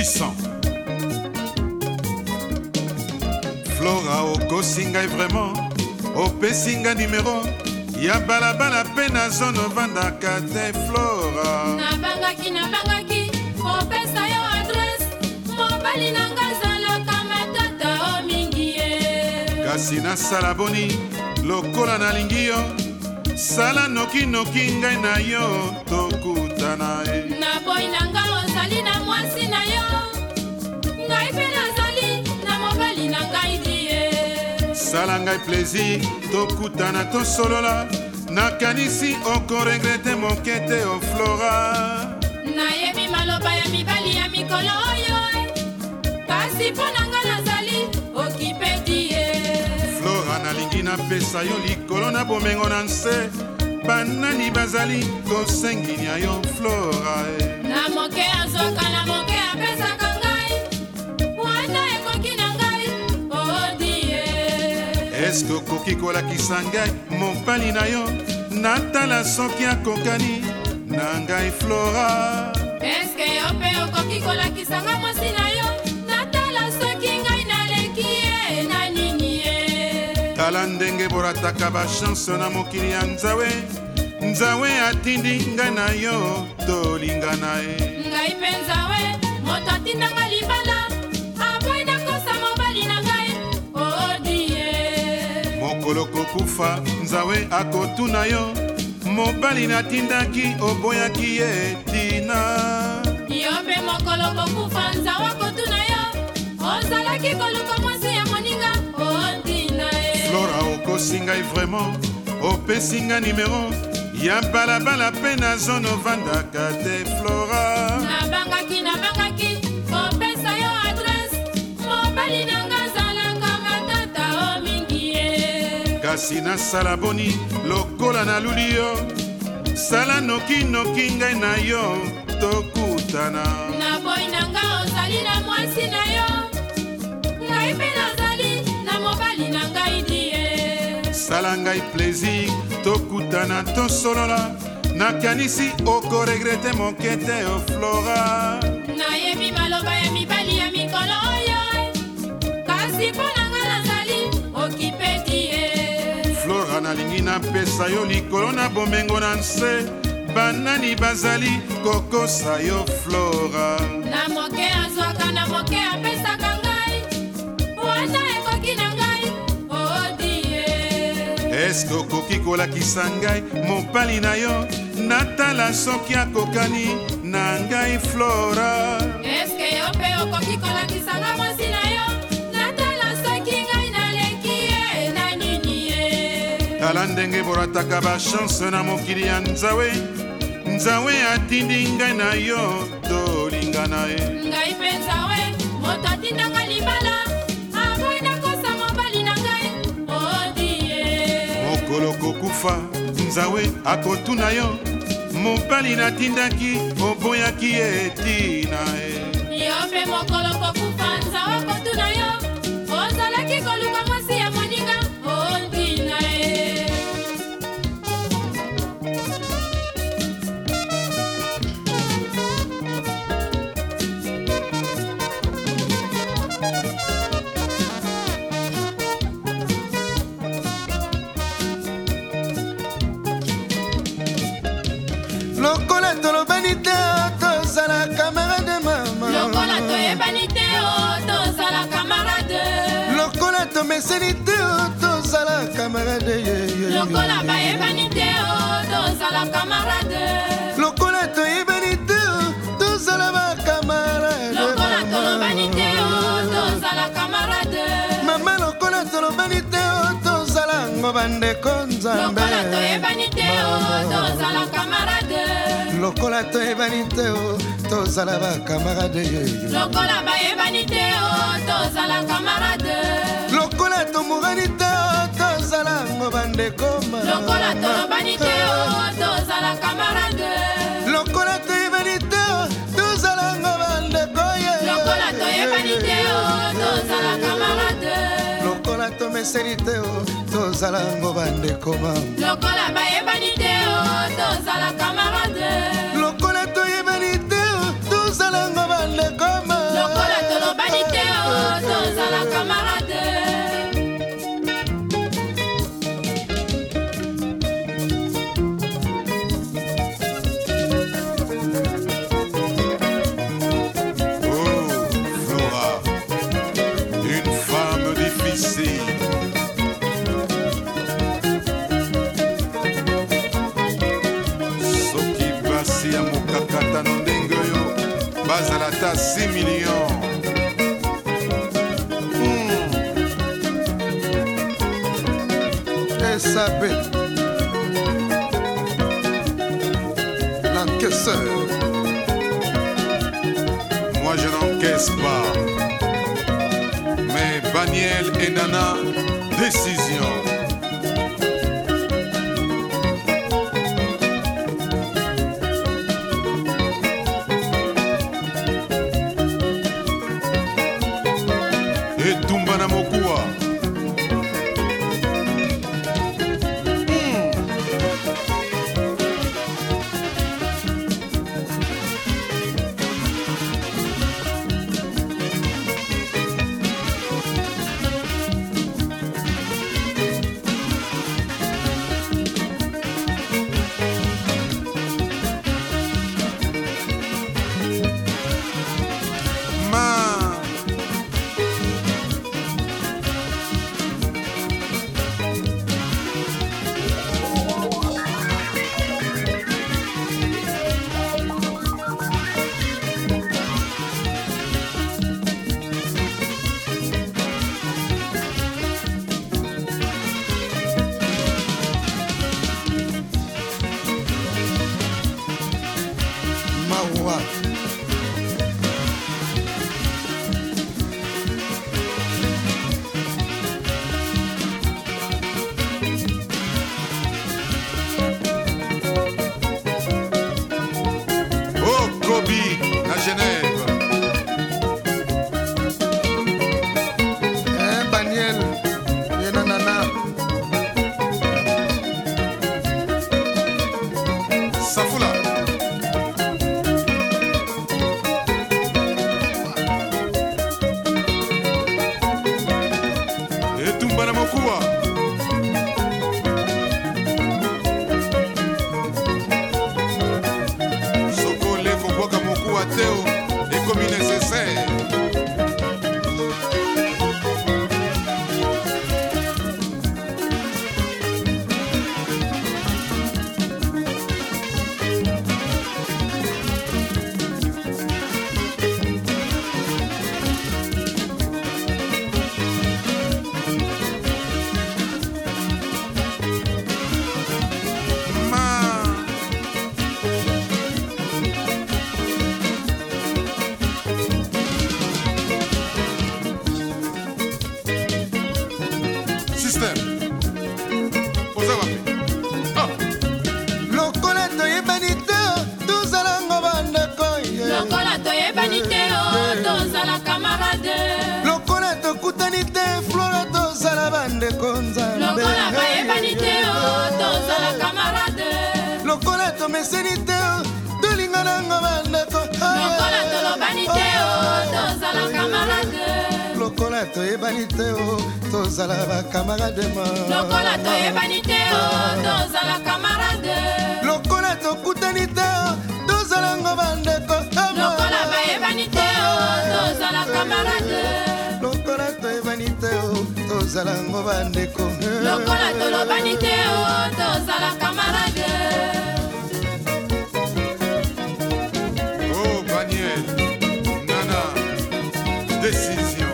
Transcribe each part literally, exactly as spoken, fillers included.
Puissant. Flora okosi ngai vraiment opesi nga numéro ya balabala pe na zone ovandaka te Flora. Nabangaki nabangaki opesa yo adresse mobali na nga azalaka matata o mingi ye. Kasi nasala boni lokola nalingi yo sala nokinoki ngai na yo tokutana e. Naboyi na nga ozali na mwasi na yo ngai mpe nazali na mobali na ngai die. Sala ngai plaisir tokutana tosolola nakanisi okoregrete moke te o Flora. Nayebi maloba ya mibali ya mikolo oyo kasi mpo na nga nazali okipe die. Flora nalingi napesa yo likolo na bomengo na nse banani bazali kosenginia yo Flora e. Na moke azwaka na moke apesaka ngai wana ekoki na ngai odie. Eske okoki kolakisa ngai mobali na yo natala soki akokani na ngai Flora. Eske yo mpe okoki kolakisa nga mwasi na yo natala soki ngai naleki ye na nini ye. Tala ndenge borataka bachanse na mokili ya nzawe nzawe atindi ngai na yo tolingana e. Ngai mpe nzawe moto atindanga libala aboyi nakosa mobali na ngai odie. Mokolo kokufa nzawe akotuna yo mobali natindaki oboyaki ye tina. Yo mpe mokolo kokufa nzawe akotuna yo ozalaki koluka mwasi ya moninga ondina e. Flora okosi ngai vraiment opesi nga numero ya balabala pe na zone ovandaka te Flora. Nabangaki nabangaki opesa yo adresse mobali na nga azalaka matata o mingi ye. Kasi nasala boni lokola naluli yo sala nokinoki ngai na yo tokutana. Naboyi na nga ozali na mwasi na yo ngai mpe nazali na mobali na ngai die. Sala ngai plaisir tokutana tosolola nakanisi okoregrete moke te o Flora. Nayebi maloba ya mibali ya mikolo oyo kasi mpo na nga nazali okipe die. Flora nalingi napesa yo likolo na bomengo na nse banani bazali kokosa yo Flora. Na moke azwaka na moke apesaka ngai wana ekoki na ngai odie. Eske okoki kolakisa ngai mobali na yo natala soki akokani na ngai Flora. Eske yo mpe okoki kolakisa nga mwasi na yo natala soki ngai naleki ye na nini ye. Tala ndenge borataka bachanse na mokili ya nzawe nzawe atindi ngai na yo tolingana e. Ngai mpe nzawe moto atindanga libala aboyi nakosa mobali na ngai odie. Mokolo kokufa nzawe akotuna yo mobali natindaki oboyaki ye tina e. Yo mpe mokolo kokufa nzawe akotuna yo ozalaki koluka mwasi ya moninga ondina e. Lokola tolobani te tozala camarade mama. Lokola toyebani te tozala camarade. Lokola tomeseni te tozala camarade. Lokola bayebani te tozala camarade. Lokola toyebani te tozala ba camarade. Lokola tolobani te tozala camarade. Mama lokola tolobani te tozala ngobandeko nzambe. Lokola toyebani te tozala camarade. Lokola toyebani te tozala ba camarade. Lokola bayebani te tozala camarade. Lokola tomurani te tozala ngobandeko mama. Lokola tolobani te tozala camarade. Lokola toyebani te tozala ngobandeko ye. Lokola toyebani te tozala camarade. Lokola tomeseni te tozala ngobandeko mama. Lokola bayebani te tozala camarade. Lokola toyebani te tozala ngobandeko mama. à six millions. Mmh. S A P l'encaisseur. Moi je n'encaisse pas. Mais Baniel et Nana, décision. Et Tumbana Mokua. Mawa. Oh Kobi, à Genève. Eh, Baniel, yena nana. Safula. Et Tumbana Mokua. Sokole Kobwaka Mokua Teo est comme nécessaire. Lokola toyebani te tozalanga bandeko ye. lokola toyebani te o tozala camarade Lokola tokutani te flora tozala bandeko nzambe. lokola bayebani te o tozala camarade Lokola tomeseni te tolingananga bandeko. lokola tolobani te o tozala camarade Lokola toyebani te tozala bakamarade ma. lokola toyebani te o tozala camarade Lokola tokutani te tozalanga bandeko. lokola bayebani te o tozala camarade Lokola toyebani te tozalanga bandeko. lokola tolobani te o tozala camarade Oh Baniel, Nana, décision.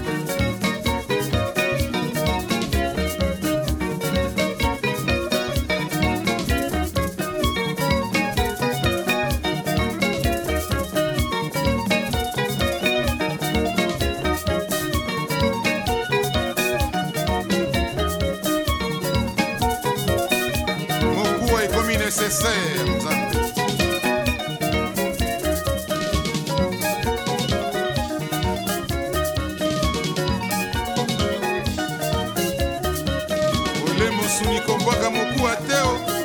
Mokua est comme nécessaire. Ole Mosuni Kombwaka Mokua Teo